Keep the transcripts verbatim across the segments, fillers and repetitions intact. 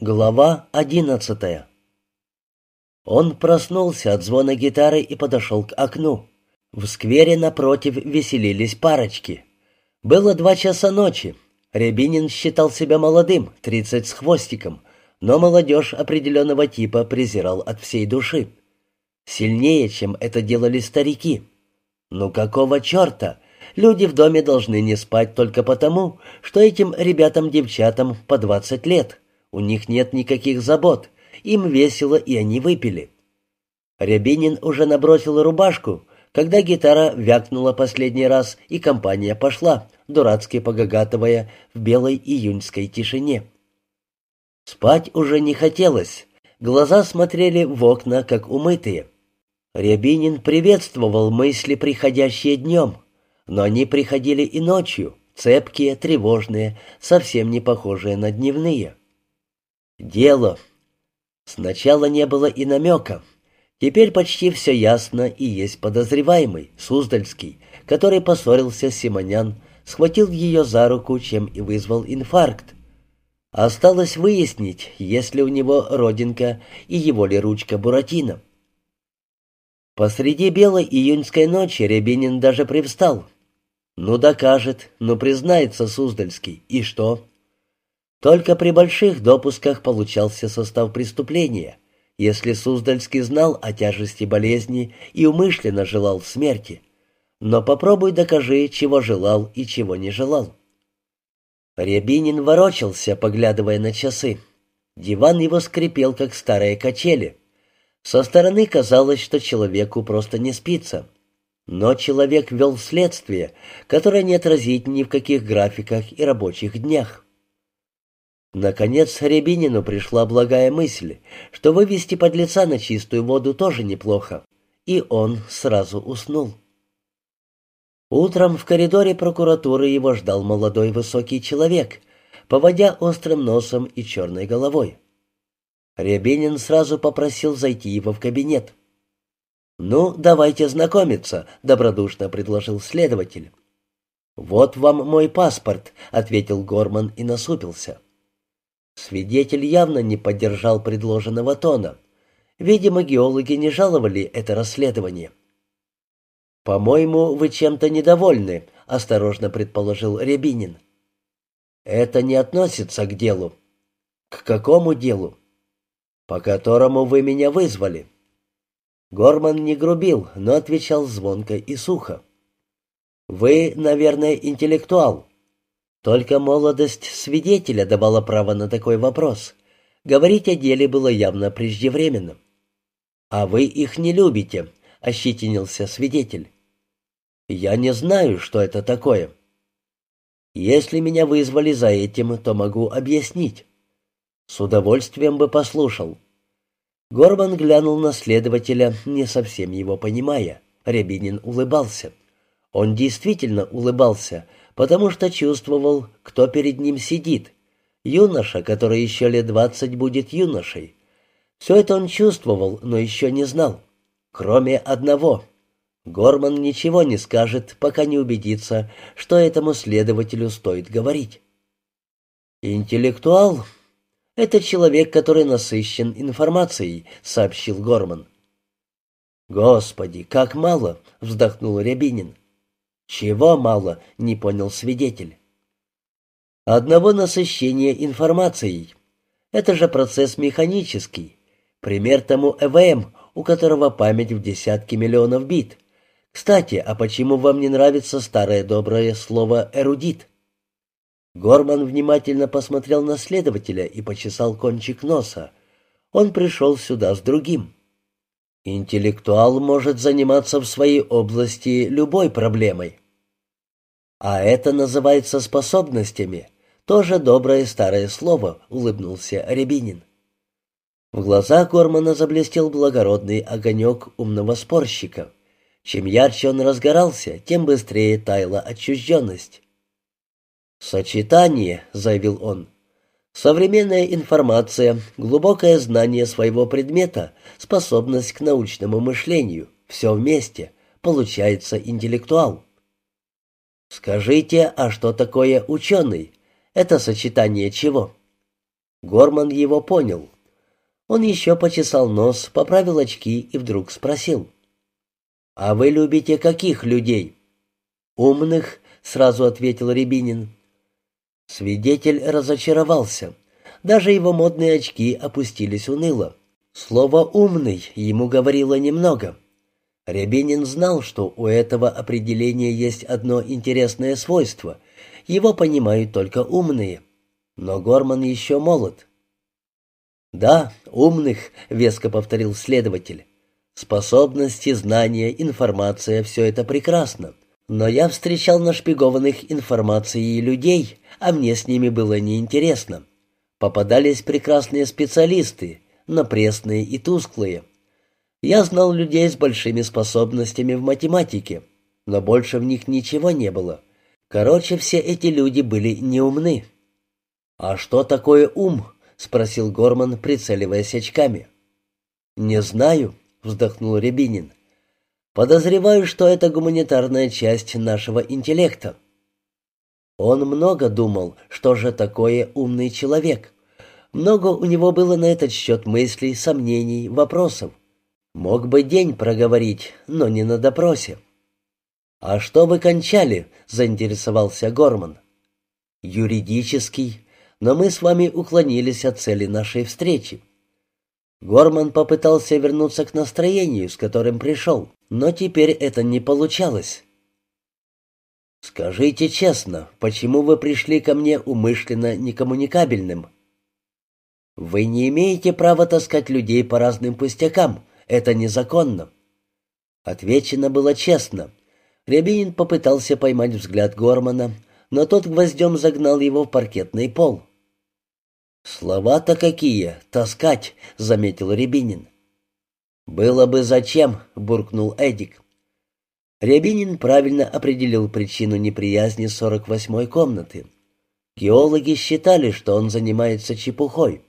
Глава одиннадцатая. Он проснулся от звона гитары и подошел к окну. В сквере напротив веселились парочки. Было два часа ночи. Рябинин считал себя молодым, тридцать с хвостиком, но молодежь определенного типа презирал от всей души. Сильнее, чем это делали старики. Ну какого черта? Люди в доме должны не спать только потому, что этим ребятам-девчатам по двадцать лет. У них нет никаких забот, им весело, и они выпили. Рябинин уже набросил рубашку, когда гитара вякнула последний раз, и компания пошла, дурацки погагатывая в белой июньской тишине. Спать уже не хотелось, глаза смотрели в окна, как умытые. Рябинин приветствовал мысли, приходящие днем, но они приходили и ночью, цепкие, тревожные, совсем не похожие на дневные. Дело. Сначала не было и намека. Теперь почти все ясно, и есть подозреваемый, Суздальский, который поссорился с Симонян, схватил ее за руку, чем и вызвал инфаркт. Осталось выяснить, есть ли у него родинка и его ли ручка Буратино. Посреди белой июньской ночи Рябинин даже привстал. Ну докажет, ну признается Суздальский, и что? Только при больших допусках получался состав преступления, если Суздальский знал о тяжести болезни и умышленно желал смерти. Но попробуй докажи, чего желал и чего не желал. Рябинин ворочался, поглядывая на часы. Диван его скрипел, как старые качели. Со стороны казалось, что человеку просто не спится. Но человек вел следствие, которое не отразить ни в каких графиках и рабочих днях. Наконец Рябинину пришла благая мысль, что вывести подлеца на чистую воду тоже неплохо, и он сразу уснул. Утром в коридоре прокуратуры его ждал молодой высокий человек, поводя острым носом и черной головой. Рябинин сразу попросил зайти его в кабинет. «Ну, давайте знакомиться», — добродушно предложил следователь. «Вот вам мой паспорт», — ответил Горман и насупился. Свидетель явно не поддержал предложенного тона. Видимо, геологи не жаловали это расследование. «По-моему, вы чем-то недовольны», — осторожно предположил Рябинин. «Это не относится к делу». «К какому делу?» «По которому вы меня вызвали». Горман не грубил, но отвечал звонко и сухо. «Вы, наверное, интеллектуал. Только молодость свидетеля давала право на такой вопрос. Говорить о деле было явно преждевременно». «А вы их не любите», — ощетинился свидетель. «Я не знаю, что это такое. Если меня вызвали за этим, то могу объяснить». «С удовольствием бы послушал». Горман глянул на следователя, не совсем его понимая. Рябинин улыбался. Он действительно улыбался, потому что чувствовал, кто перед ним сидит. Юноша, который еще лет двадцать будет юношей. Все это он чувствовал, но еще не знал. Кроме одного. Горман ничего не скажет, пока не убедится, что этому следователю стоит говорить. «Интеллектуал — это человек, который насыщен информацией», — сообщил Горман. «Господи, как мало!» — вздохнул Рябинин. «Чего мало?» — не понял свидетель. «Одного насыщения информацией. Это же процесс механический. Пример тому Э В М, у которого память в десятки миллионов бит. Кстати, а почему вам не нравится старое доброе слово «эрудит»?» Горман внимательно посмотрел на следователя и почесал кончик носа. Он пришел сюда с другим. Интеллектуал может заниматься в своей области любой проблемой. А это называется способностями. Тоже доброе старое слово, улыбнулся Рябинин. В глазах Гормана заблестел благородный огонек умного спорщика. Чем ярче он разгорался, тем быстрее таяла отчужденность. «Сочетание», — заявил он. «Современная информация, глубокое знание своего предмета, способность к научному мышлению — все вместе. Получается интеллектуал». «Скажите, а что такое ученый? Это сочетание чего?» Горман его понял. Он еще почесал нос, поправил очки и вдруг спросил: «А вы любите каких людей?» «Умных», — сразу ответил Рябинин. Свидетель разочаровался. Даже его модные очки опустились уныло. Слово «умный» ему говорило немного. Рябинин знал, что у этого определения есть одно интересное свойство. Его понимают только умные. Но Горман еще молод. «Да, умных», — веско повторил следователь. «Способности, знания, информация — все это прекрасно. Но я встречал нашпигованных информацией людей, а мне с ними было неинтересно. Попадались прекрасные специалисты, но пресные и тусклые. Я знал людей с большими способностями в математике, но больше в них ничего не было. Короче, все эти люди были неумны». «А что такое ум?» — спросил Горман, прицеливаясь очками. «Не знаю», — вздохнул Рябинин. «Подозреваю, что это гуманитарная часть нашего интеллекта». Он много думал, что же такое умный человек. Много у него было на этот счет мыслей, сомнений, вопросов. Мог бы день проговорить, но не на допросе. «А что вы кончали?» — заинтересовался Горман. «Юридический, но мы с вами уклонились от цели нашей встречи». Горман попытался вернуться к настроению, с которым пришел, но теперь это не получалось. «Скажите честно, почему вы пришли ко мне умышленно некоммуникабельным?» «Вы не имеете права таскать людей по разным пустякам. Это незаконно». Отвечено было честно. Рябинин попытался поймать взгляд Гормана, но тот гвоздем загнал его в паркетный пол. «Слова-то какие! Таскать!» — заметил Рябинин. «Было бы зачем!» — буркнул Эдик. Рябинин правильно определил причину неприязни сорок восьмой комнаты. Геологи считали, что он занимается чепухой.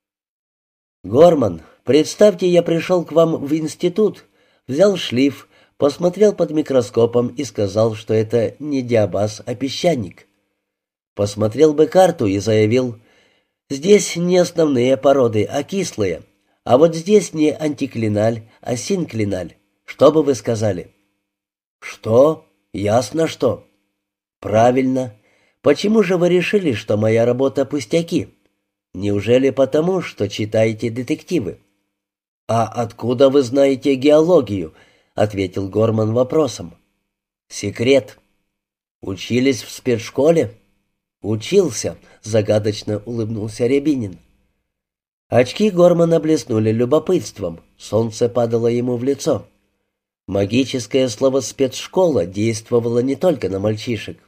«Горман, представьте, я пришел к вам в институт, взял шлиф, посмотрел под микроскопом и сказал, что это не диабаз, а песчаник. Посмотрел бы карту и заявил: здесь не основные породы, а кислые, а вот здесь не антиклиналь, а синклиналь. Что бы вы сказали?» «Что? Ясно что». «Правильно. Почему же вы решили, что моя работа пустяки? Неужели потому, что читаете детективы?» «А откуда вы знаете геологию?» — ответил Горман вопросом. «Секрет». «Учились в спецшколе?» «Учился», — загадочно улыбнулся Рябинин. Очки Гормана блеснули любопытством, солнце падало ему в лицо. Магическое слово «спецшкола» действовало не только на мальчишек.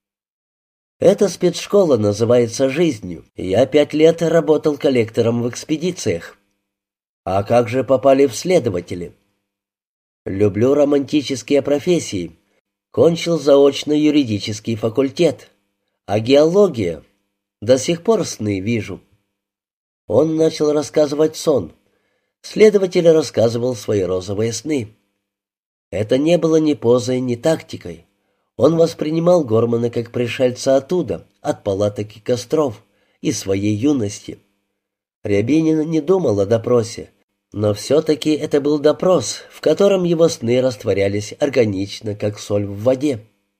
«Эта спецшкола называется жизнью. Я пять лет работал коллектором в экспедициях». «А как же попали в следователи?» «Люблю романтические профессии. Кончил заочно юридический факультет. А геология? До сих пор сны вижу». Он начал рассказывать сон. Следователь рассказывал свои розовые сны. Это не было ни позой, ни тактикой. Он воспринимал Гормана как пришельца оттуда, от палаток и костров, из своей юности. Рябинин не думал о допросе, но все-таки это был допрос, в котором его сны растворялись органично, как соль в воде.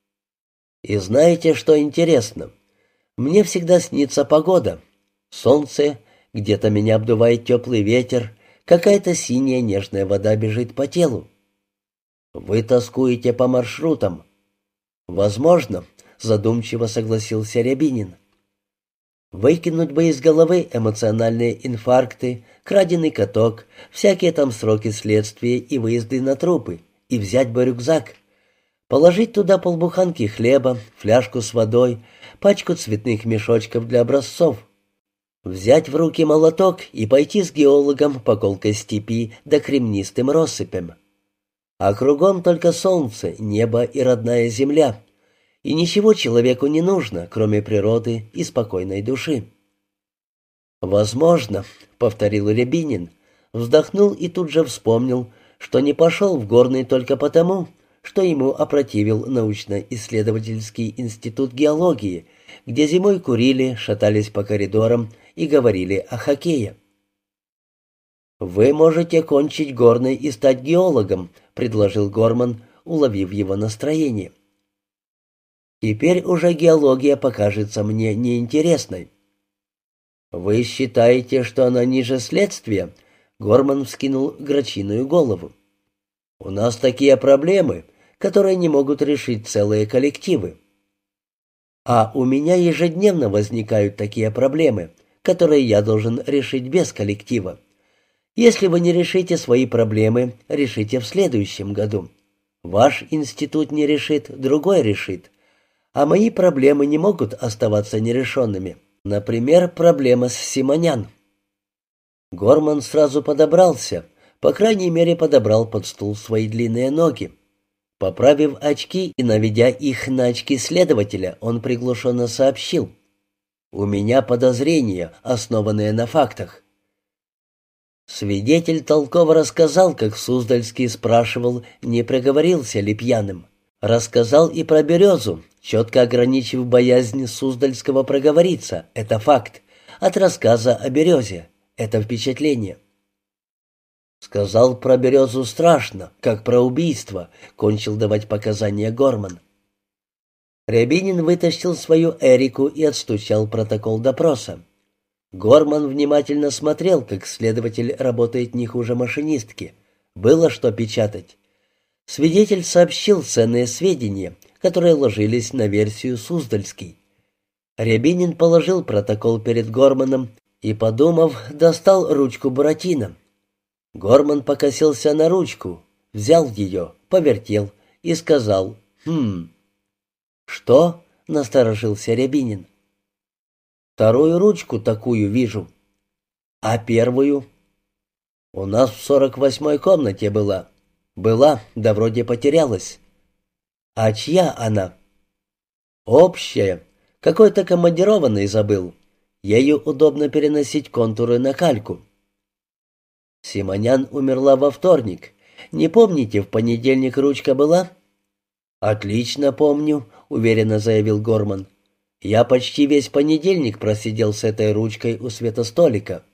И знаете, что интересно? Мне всегда снится погода. Солнце, где-то меня обдувает теплый ветер, какая-то синяя нежная вода бежит по телу. «Вы тоскуете по маршрутам?» «Возможно», — задумчиво согласился Рябинин. «Выкинуть бы из головы эмоциональные инфаркты, краденый каток, всякие там сроки следствия и выезды на трупы, и взять бы рюкзак, положить туда полбуханки хлеба, фляжку с водой, пачку цветных мешочков для образцов, взять в руки молоток и пойти с геологом по колкой степи да кремнистым россыпям. А кругом только солнце, небо и родная земля. И ничего человеку не нужно, кроме природы и спокойной души». «Возможно», — повторил Рябинин, вздохнул и тут же вспомнил, что не пошел в горный только потому, что ему опротивил научно-исследовательский институт геологии, где зимой курили, шатались по коридорам и говорили о хоккее. «Вы можете кончить горный и стать геологом», — предложил Горман, уловив его настроение. «Теперь уже геология покажется мне неинтересной». «Вы считаете, что она ниже следствия?» — Горман вскинул грачиную голову. «У нас такие проблемы, которые не могут решить целые коллективы. А у меня ежедневно возникают такие проблемы, которые я должен решить без коллектива. Если вы не решите свои проблемы, решите в следующем году. Ваш институт не решит, другой решит. А мои проблемы не могут оставаться нерешенными. Например, проблема с Симонян». Горман сразу подобрался, по крайней мере, подобрал под стул свои длинные ноги. Поправив очки и наведя их на очки следователя, он приглушенно сообщил: «У меня подозрения, основанные на фактах». Свидетель толково рассказал, как Суздальский спрашивал, не проговорился ли пьяным. Рассказал и про березу, четко ограничив боязнь Суздальского проговориться. Это факт. От рассказа о березе. Это впечатление. Сказал про березу страшно, как про убийство, кончил давать показания Горман. Рябинин вытащил свою Эрику и отстучал протокол допроса. Горман внимательно смотрел, как следователь работает не хуже машинистки. Было что печатать. Свидетель сообщил ценные сведения, которые ложились на версию Суздальский. Рябинин положил протокол перед Горманом и, подумав, достал ручку Буратино. Горман покосился на ручку, взял ее, повертел и сказал: «Хм». «Что?» — насторожился Рябинин. «Вторую ручку такую вижу». «А первую?» «У нас в сорок восьмой комнате была». «Была, да вроде потерялась». «А чья она?» «Общая. Какой-то командированный забыл. Ею удобно переносить контуры на кальку». «Симонян умерла во вторник. Не помните, в понедельник ручка была?» «Отлично помню», — уверенно заявил Горман. «Я почти весь понедельник просидел с этой ручкой у светостолика».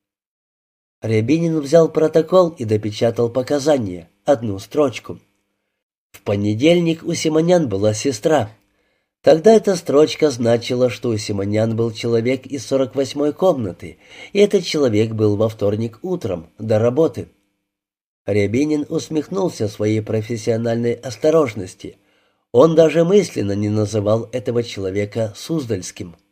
Рябинин взял протокол и допечатал показания, одну строчку. В понедельник у Симонян была сестра. Тогда эта строчка значила, что у Симонян был человек из сорок восьмой комнаты, и этот человек был во вторник утром, до работы. Рябинин усмехнулся своей профессиональной осторожности. Он даже мысленно не называл этого человека Суздальским.